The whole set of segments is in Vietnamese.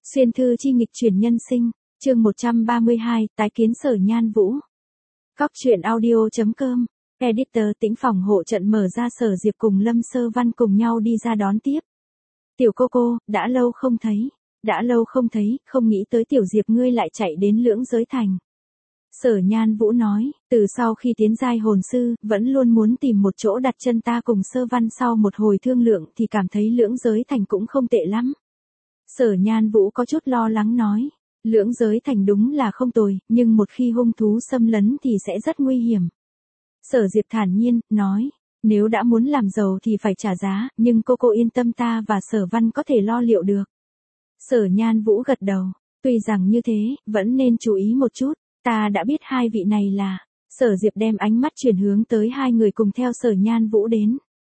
Xuyên thư chi nghịch chuyển nhân sinh, chương 132, tái kiến Sở Nhan Vũ. Cóc truyện audio.com, editor Tĩnh phòng hộ trận mở ra. Sở Diệp cùng Lâm Sơ Văn cùng nhau đi ra đón tiếp. Tiểu cô, đã lâu không thấy, không nghĩ tới Tiểu Diệp ngươi lại chạy đến Lưỡng Giới Thành. Sở Nhan Vũ nói, từ sau khi tiến giai hồn sư, vẫn luôn muốn tìm một chỗ đặt chân. Ta cùng Sơ Văn sau một hồi thương lượng thì cảm thấy Lưỡng Giới Thành cũng không tệ lắm. Sở Nhan Vũ có chút lo lắng nói, Lưỡng Giới Thành đúng là không tồi, nhưng một khi hung thú xâm lấn thì sẽ rất nguy hiểm. Sở Diệp thản nhiên, nói, nếu đã muốn làm giàu thì phải trả giá, nhưng cô yên tâm, ta và Sở Văn có thể lo liệu được. Sở Nhan Vũ gật đầu, tuy rằng như thế, vẫn nên chú ý một chút, ta đã biết hai vị này là. Sở Diệp đem ánh mắt chuyển hướng tới hai người cùng theo Sở Nhan Vũ đến.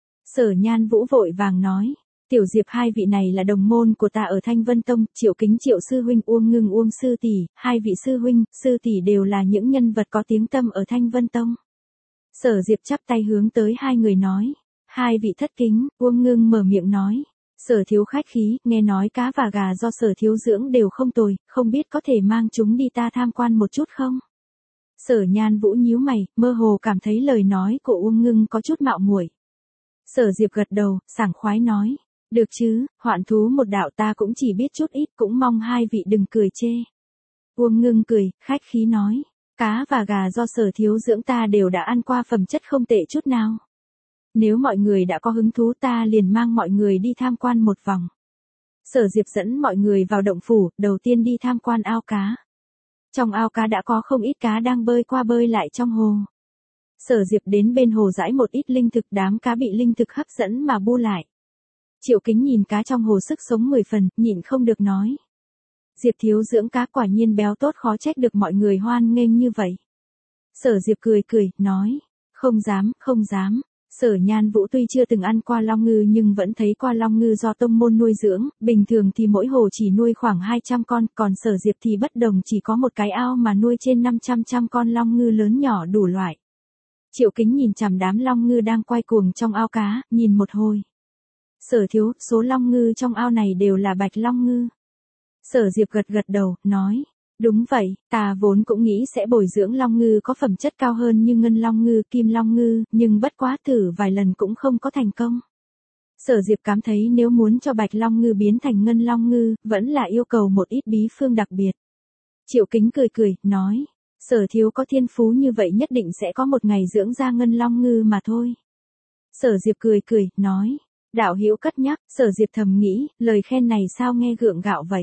Sở Nhan Vũ vội vàng nói, Tiểu Diệp, hai vị này là đồng môn của ta ở Thanh Vân Tông, Triệu Kính Triệu sư huynh, Uông Ngưng Uông sư tỷ, hai vị sư huynh, sư tỷ đều là những nhân vật có tiếng tăm ở Thanh Vân Tông. Sở Diệp chắp tay hướng tới hai người nói, hai vị thất kính. Uông Ngưng mở miệng nói, Sở thiếu khách khí, nghe nói cá và gà do Sở thiếu dưỡng đều không tồi, không biết có thể mang chúng đi ta tham quan một chút không? Sở Nhan Vũ nhíu mày, mơ hồ cảm thấy lời nói của Uông Ngưng có chút mạo muội. Sở Diệp gật đầu, sảng khoái nói, được chứ, hoạn thú một đạo ta cũng chỉ biết chút ít, cũng mong hai vị đừng cười chê. Uông Ngưng cười, khách khí nói, cá và gà do Sở thiếu dưỡng ta đều đã ăn qua, phẩm chất không tệ chút nào. Nếu mọi người đã có hứng thú ta liền mang mọi người đi tham quan một vòng. Sở Diệp dẫn mọi người vào động phủ, đầu tiên đi tham quan ao cá. Trong ao cá đã có không ít cá đang bơi qua bơi lại trong hồ. Sở Diệp đến bên hồ rải một ít linh thực, đám cá bị linh thực hấp dẫn mà bu lại. Triệu Kính nhìn cá trong hồ sức sống 10 phần, nhịn không được nói. Diệp thiếu dưỡng cá quả nhiên béo tốt, khó trách được mọi người hoan nghênh như vậy. Sở Diệp cười, nói, không dám. Sở Nhan Vũ tuy chưa từng ăn qua long ngư nhưng vẫn thấy qua long ngư do tông môn nuôi dưỡng, bình thường thì mỗi hồ chỉ nuôi khoảng 200 con, còn Sở Diệp thì bất đồng, chỉ có một cái ao mà nuôi trên 500 con long ngư lớn nhỏ đủ loại. Triệu Kính nhìn chằm đám long ngư đang quay cuồng trong ao cá, nhìn một hồi. Sở thiếu, số long ngư trong ao này đều là bạch long ngư. Sở Diệp gật đầu, nói, đúng vậy, ta vốn cũng nghĩ sẽ bồi dưỡng long ngư có phẩm chất cao hơn như ngân long ngư, kim long ngư, nhưng bất quá thử vài lần cũng không có thành công. Sở Diệp cảm thấy nếu muốn cho bạch long ngư biến thành ngân long ngư, vẫn là yêu cầu một ít bí phương đặc biệt. Triệu Kính cười, nói, Sở thiếu có thiên phú như vậy nhất định sẽ có một ngày dưỡng ra ngân long ngư mà thôi. Sở Diệp cười, nói, đạo hữu cất nhắc. Sở Diệp thầm nghĩ, lời khen này sao nghe gượng gạo vậy.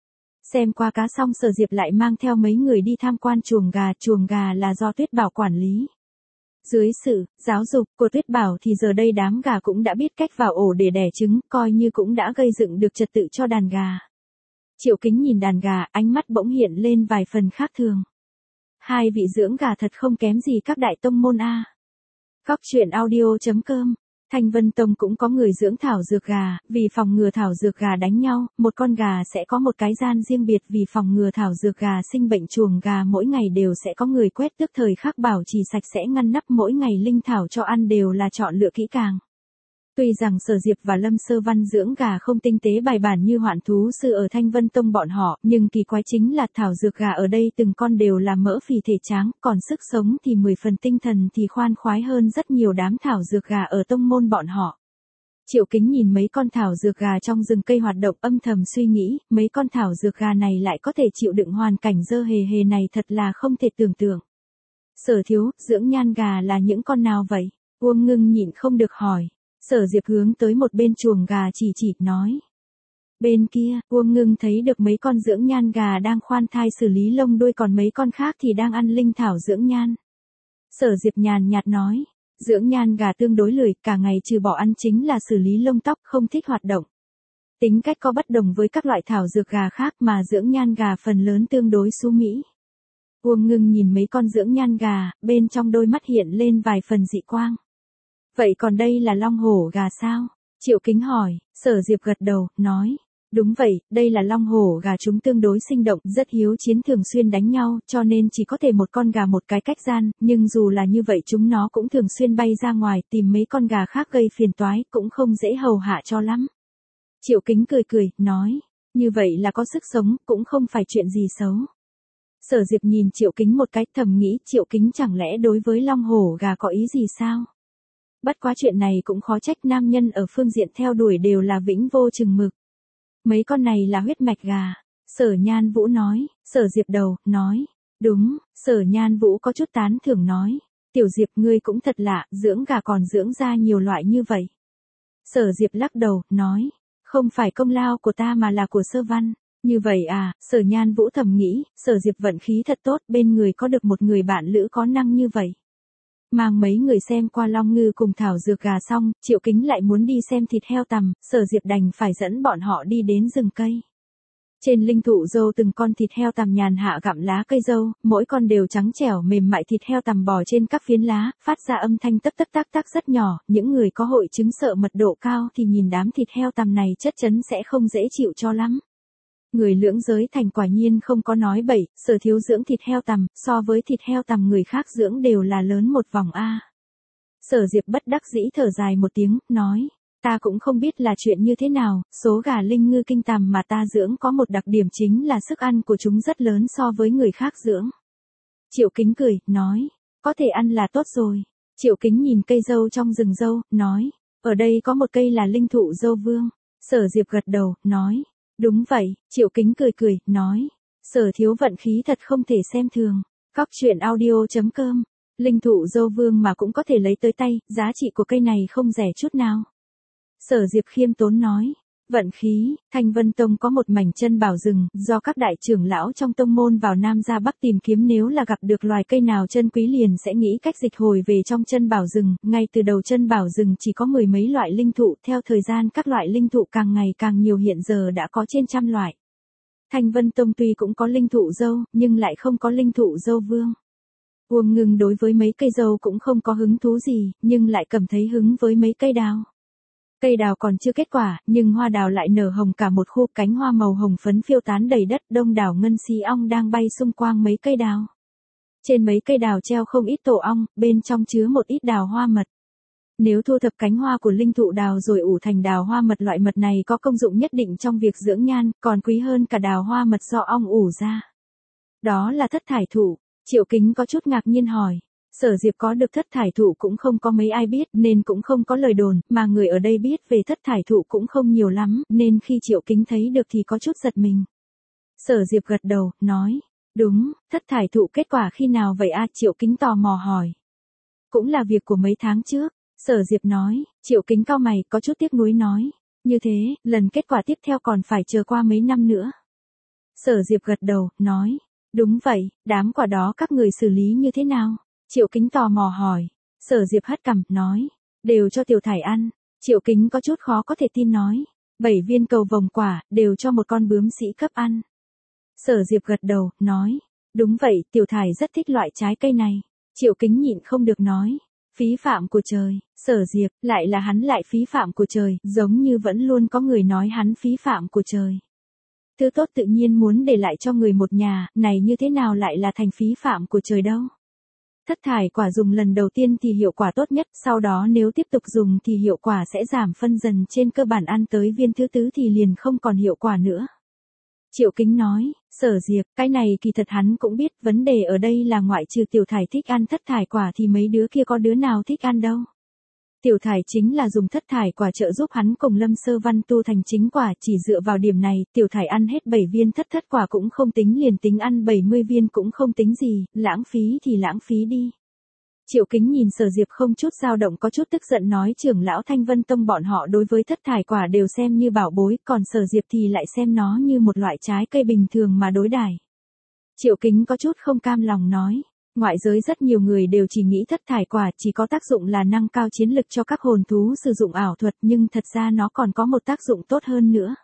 Xem qua cá xong Sở Diệp lại mang theo mấy người đi tham quan chuồng gà là do Tuyết Bảo quản lý. Dưới sự giáo dục của Tuyết Bảo thì giờ đây đám gà cũng đã biết cách vào ổ để đẻ trứng, coi như cũng đã gây dựng được trật tự cho đàn gà. Triệu Kính nhìn đàn gà, ánh mắt bỗng hiện lên vài phần khác thường. Hai vị dưỡng gà thật không kém gì các đại tông môn a. Cóc truyện audio.com. Thanh Vân Tông cũng có người dưỡng thảo dược gà, vì phòng ngừa thảo dược gà đánh nhau, một con gà sẽ có một cái gian riêng biệt, vì phòng ngừa thảo dược gà sinh bệnh. Chuồng gà mỗi ngày đều sẽ có người quét tước, thời khắc bảo trì sạch sẽ ngăn nắp, mỗi ngày linh thảo cho ăn đều là chọn lựa kỹ càng. Tuy rằng Sở Diệp và Lâm Sơ Văn dưỡng gà không tinh tế bài bản như hoạn thú sư ở Thanh Vân Tông bọn họ, nhưng kỳ quái chính là thảo dược gà ở đây từng con đều là mỡ phì thể tráng, còn sức sống thì 10 phần, tinh thần thì khoan khoái hơn rất nhiều đám thảo dược gà ở tông môn bọn họ. Triệu Kính nhìn mấy con thảo dược gà trong rừng cây hoạt động, âm thầm suy nghĩ, mấy con thảo dược gà này lại có thể chịu đựng hoàn cảnh dơ hề này, thật là không thể tưởng tượng. Sở thiếu, dưỡng nhan gà là những con nào vậy? Uông Ngưng nhịn không được hỏi. Sở Diệp hướng tới một bên chuồng gà chỉ, nói. Bên kia, Uông Ngưng thấy được mấy con dưỡng nhan gà đang khoan thai xử lý lông đuôi, còn mấy con khác thì đang ăn linh thảo dưỡng nhan. Sở Diệp nhàn nhạt nói, dưỡng nhan gà tương đối lười, cả ngày trừ bỏ ăn chính là xử lý lông tóc, không thích hoạt động. Tính cách có bất đồng với các loại thảo dược gà khác, mà dưỡng nhan gà phần lớn tương đối xú mỹ. Uông Ngưng nhìn mấy con dưỡng nhan gà, bên trong đôi mắt hiện lên vài phần dị quang. Vậy còn đây là long hổ gà sao? Triệu Kính hỏi. Sở Diệp gật đầu, nói, đúng vậy, đây là long hổ gà, chúng tương đối sinh động, rất hiếu chiến, thường xuyên đánh nhau, cho nên chỉ có thể một con gà một cái cách gian, nhưng dù là như vậy chúng nó cũng thường xuyên bay ra ngoài tìm mấy con gà khác gây phiền toái, cũng không dễ hầu hạ cho lắm. Triệu Kính cười, nói, Như vậy là có sức sống, cũng không phải chuyện gì xấu. Sở Diệp nhìn Triệu Kính một cái, thầm nghĩ Triệu Kính chẳng lẽ đối với long hổ gà có ý gì sao? Bất quá chuyện này cũng khó trách, nam nhân ở phương diện theo đuổi đều là vĩnh vô chừng mực. Mấy con này là huyết mạch gà. Sở Nhan Vũ nói. Sở Diệp đầu, nói. Đúng. Sở Nhan Vũ có chút tán thưởng nói. Tiểu Diệp ngươi cũng thật lạ, dưỡng gà còn dưỡng ra nhiều loại như vậy. Sở Diệp lắc đầu, nói. Không phải công lao của ta mà là của Sơ Văn. Như vậy à? Sở Nhan Vũ thầm nghĩ, Sở Diệp vận khí thật tốt, bên người có được một người bạn lữ có năng như vậy. Mang mấy người xem qua long ngư cùng thảo dược gà xong, Triệu Kính lại muốn đi xem thịt heo tằm, Sở Diệp đành phải dẫn bọn họ đi đến rừng cây. Trên linh thụ dâu từng con thịt heo tằm nhàn hạ gặm lá cây dâu, mỗi con đều trắng trẻo mềm mại, thịt heo tằm bò trên các phiến lá, phát ra âm thanh tấp tấp tác tác rất nhỏ, những người có hội chứng sợ mật độ cao thì nhìn đám thịt heo tằm này chất chấn sẽ không dễ chịu cho lắm. Người lưỡng giới thành quả nhiên không có nói bậy, Sở thiếu dưỡng thịt heo tằm, so với thịt heo tằm người khác dưỡng đều là lớn một vòng a. Sở Diệp bất đắc dĩ thở dài một tiếng, nói, ta cũng không biết là chuyện như thế nào, số gà linh ngư kinh tằm mà ta dưỡng có một đặc điểm chính là sức ăn của chúng rất lớn so với người khác dưỡng. Triệu Kính cười, nói, có thể ăn là tốt rồi. Triệu Kính nhìn cây dâu trong rừng dâu, nói, ở đây có một cây là linh thụ dâu vương. Sở Diệp gật đầu, nói, đúng vậy. Triệu Kính cười cười, nói, Sở thiếu vận khí thật không thể xem thường. Cóc truyện audio.com. Linh thụ dâu vương mà cũng có thể lấy tới tay, giá trị của cây này không rẻ chút nào. Sở Diệp khiêm tốn nói, vận khí. Thanh Vân Tông có một mảnh chân bảo rừng, do các đại trưởng lão trong tông môn vào Nam ra Bắc tìm kiếm, nếu là gặp được loài cây nào chân quý liền sẽ nghĩ cách dịch hồi về trong chân bảo rừng. Ngay từ đầu chân bảo rừng chỉ có mười mấy loại linh thụ, theo thời gian các loại linh thụ càng ngày càng nhiều, hiện giờ đã có trên trăm loại. Thanh Vân Tông tuy cũng có linh thụ dâu, nhưng lại không có linh thụ dâu vương. Uông Ngưng đối với mấy cây dâu cũng không có hứng thú gì, nhưng lại cảm thấy hứng với mấy cây đào. Cây đào còn chưa kết quả, nhưng hoa đào lại nở hồng cả một khu, cánh hoa màu hồng phấn phiêu tán đầy đất, đông đảo ngân xí ong đang bay xung quanh mấy cây đào. Trên mấy cây đào treo không ít tổ ong, bên trong chứa một ít đào hoa mật. Nếu thu thập cánh hoa của linh thụ đào rồi ủ thành đào hoa mật, loại mật này có công dụng nhất định trong việc dưỡng nhan, còn quý hơn cả đào hoa mật do ong ủ ra. Đó là thất thải thụ. Triệu Kính có chút ngạc nhiên hỏi. Sở Diệp có được thất thải thụ cũng không có mấy ai biết, nên cũng không có lời đồn, mà người ở đây biết về thất thải thụ cũng không nhiều lắm, nên khi Triệu Kính thấy được thì có chút giật mình. Sở Diệp gật đầu, nói, đúng, thất thải thụ kết quả khi nào vậy a? Triệu Kính tò mò hỏi. Cũng là việc của mấy tháng trước. Sở Diệp nói. Triệu Kính cau mày, có chút tiếc nuối nói, như thế, lần kết quả tiếp theo còn phải chờ qua mấy năm nữa. Sở Diệp gật đầu, nói, đúng vậy, đám quả đó các người xử lý như thế nào? Triệu Kính tò mò hỏi. Sở Diệp hất cằm, nói, đều cho tiểu thải ăn. Triệu Kính có chút khó có thể tin nói, 7 viên cầu vồng quả, đều cho một con bướm sĩ cấp ăn. Sở Diệp gật đầu, nói, đúng vậy, tiểu thải rất thích loại trái cây này. Triệu Kính nhịn không được nói, phí phạm của trời. Sở Diệp, lại là hắn lại phí phạm của trời, giống như vẫn luôn có người nói hắn phí phạm của trời. Thứ tốt tự nhiên muốn để lại cho người một nhà, này như thế nào lại là thành phí phạm của trời đâu. Thất thải quả dùng lần đầu tiên thì hiệu quả tốt nhất, sau đó nếu tiếp tục dùng thì hiệu quả sẽ giảm phân dần, trên cơ bản ăn tới viên thứ tư thì liền không còn hiệu quả nữa. Triệu Kính nói, Sở Diệp, cái này kỳ thật hắn cũng biết, vấn đề ở đây là ngoại trừ tiểu thải thích ăn thất thải quả thì mấy đứa kia có đứa nào thích ăn đâu. Tiểu thải chính là dùng thất thải quả trợ giúp hắn cùng Lâm Sơ Văn tu thành chính quả, chỉ dựa vào điểm này, tiểu thải ăn hết 7 viên thất quả cũng không tính, liền tính ăn 70 viên cũng không tính gì, lãng phí thì lãng phí đi. Triệu Kính nhìn Sở Diệp không chút dao động, có chút tức giận nói, trưởng lão Thanh Vân Tông bọn họ đối với thất thải quả đều xem như bảo bối, còn Sở Diệp thì lại xem nó như một loại trái cây bình thường mà đối đãi. Triệu Kính có chút không cam lòng nói, ngoại giới rất nhiều người đều chỉ nghĩ thất thải quả chỉ có tác dụng là nâng cao chiến lực cho các hồn thú sử dụng ảo thuật, nhưng thật ra nó còn có một tác dụng tốt hơn nữa.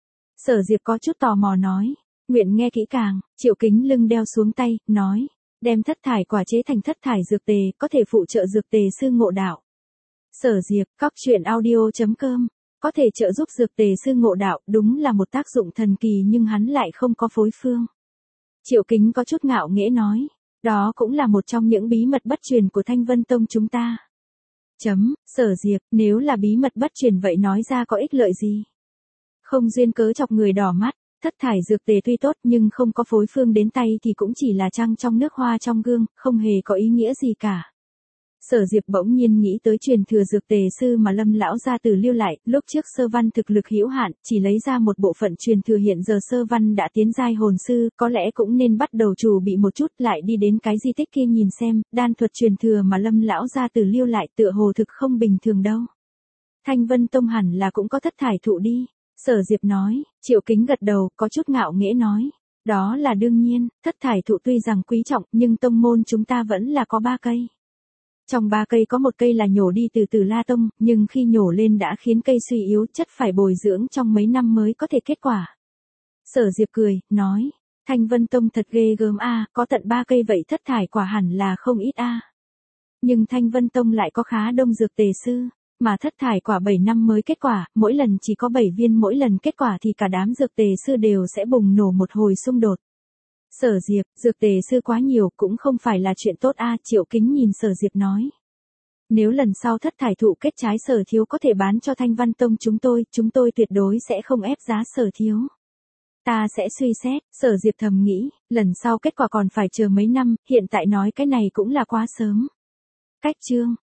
Sở Diệp có chút tò mò nói, nguyện nghe kỹ càng. Triệu Kính lưng đeo xuống tay, nói, đem thất thải quả chế thành thất thải dược tề, có thể phụ trợ dược tề sư ngộ đạo. Sở Diệp, cóc truyện audio.com, có thể trợ giúp dược tề sư ngộ đạo, đúng là một tác dụng thần kỳ, nhưng hắn lại không có phối phương. Triệu Kính có chút ngạo nghễ nói, đó cũng là một trong những bí mật bất truyền của Thanh Vân Tông chúng ta. Sở Diệp, nếu là bí mật bất truyền vậy nói ra có ích lợi gì? Không duyên cớ chọc người đỏ mắt. Thất thải dược tề tuy tốt nhưng không có phối phương đến tay thì cũng chỉ là trăng trong nước hoa trong gương, không hề có ý nghĩa gì cả. Sở Diệp bỗng nhiên nghĩ tới truyền thừa dược tề sư mà Lâm lão gia tử lưu lại, lúc trước Sơ Văn thực lực hữu hạn, chỉ lấy ra một bộ phận truyền thừa, hiện giờ Sơ Văn đã tiến giai hồn sư, có lẽ cũng nên bắt đầu chuẩn bị một chút, lại đi đến cái di tích kia nhìn xem, đan thuật truyền thừa mà Lâm lão gia tử lưu lại tựa hồ thực không bình thường đâu. Thanh Vân Tông hẳn là cũng có thất thải thụ đi, Sở Diệp nói. Triệu Kính gật đầu, có chút ngạo nghễ nói. Đó là đương nhiên, thất thải thụ tuy rằng quý trọng nhưng tông môn chúng ta vẫn là có 3 cây. Trong 3 cây có một cây là nhổ đi từ Tử La Tông, nhưng khi nhổ lên đã khiến cây suy yếu, chất phải bồi dưỡng trong mấy năm mới có thể kết quả. Sở Diệp cười, nói, Thanh Vân Tông thật ghê gớm a, có tận 3 cây vậy thất thải quả hẳn là không ít a. Nhưng Thanh Vân Tông lại có khá đông dược tề sư, mà thất thải quả 7 năm mới kết quả, mỗi lần chỉ có 7 viên, mỗi lần kết quả thì cả đám dược tề sư đều sẽ bùng nổ một hồi xung đột. Sở Diệp, dược tề sư quá nhiều cũng không phải là chuyện tốt a. Triệu Kính nhìn Sở Diệp nói. Nếu lần sau thất thải thụ kết trái, Sở thiếu có thể bán cho Thanh Văn Tông chúng tôi tuyệt đối sẽ không ép giá Sở thiếu. Ta sẽ suy xét, Sở Diệp thầm nghĩ, lần sau kết quả còn phải chờ mấy năm, hiện tại nói cái này cũng là quá sớm. Cách chương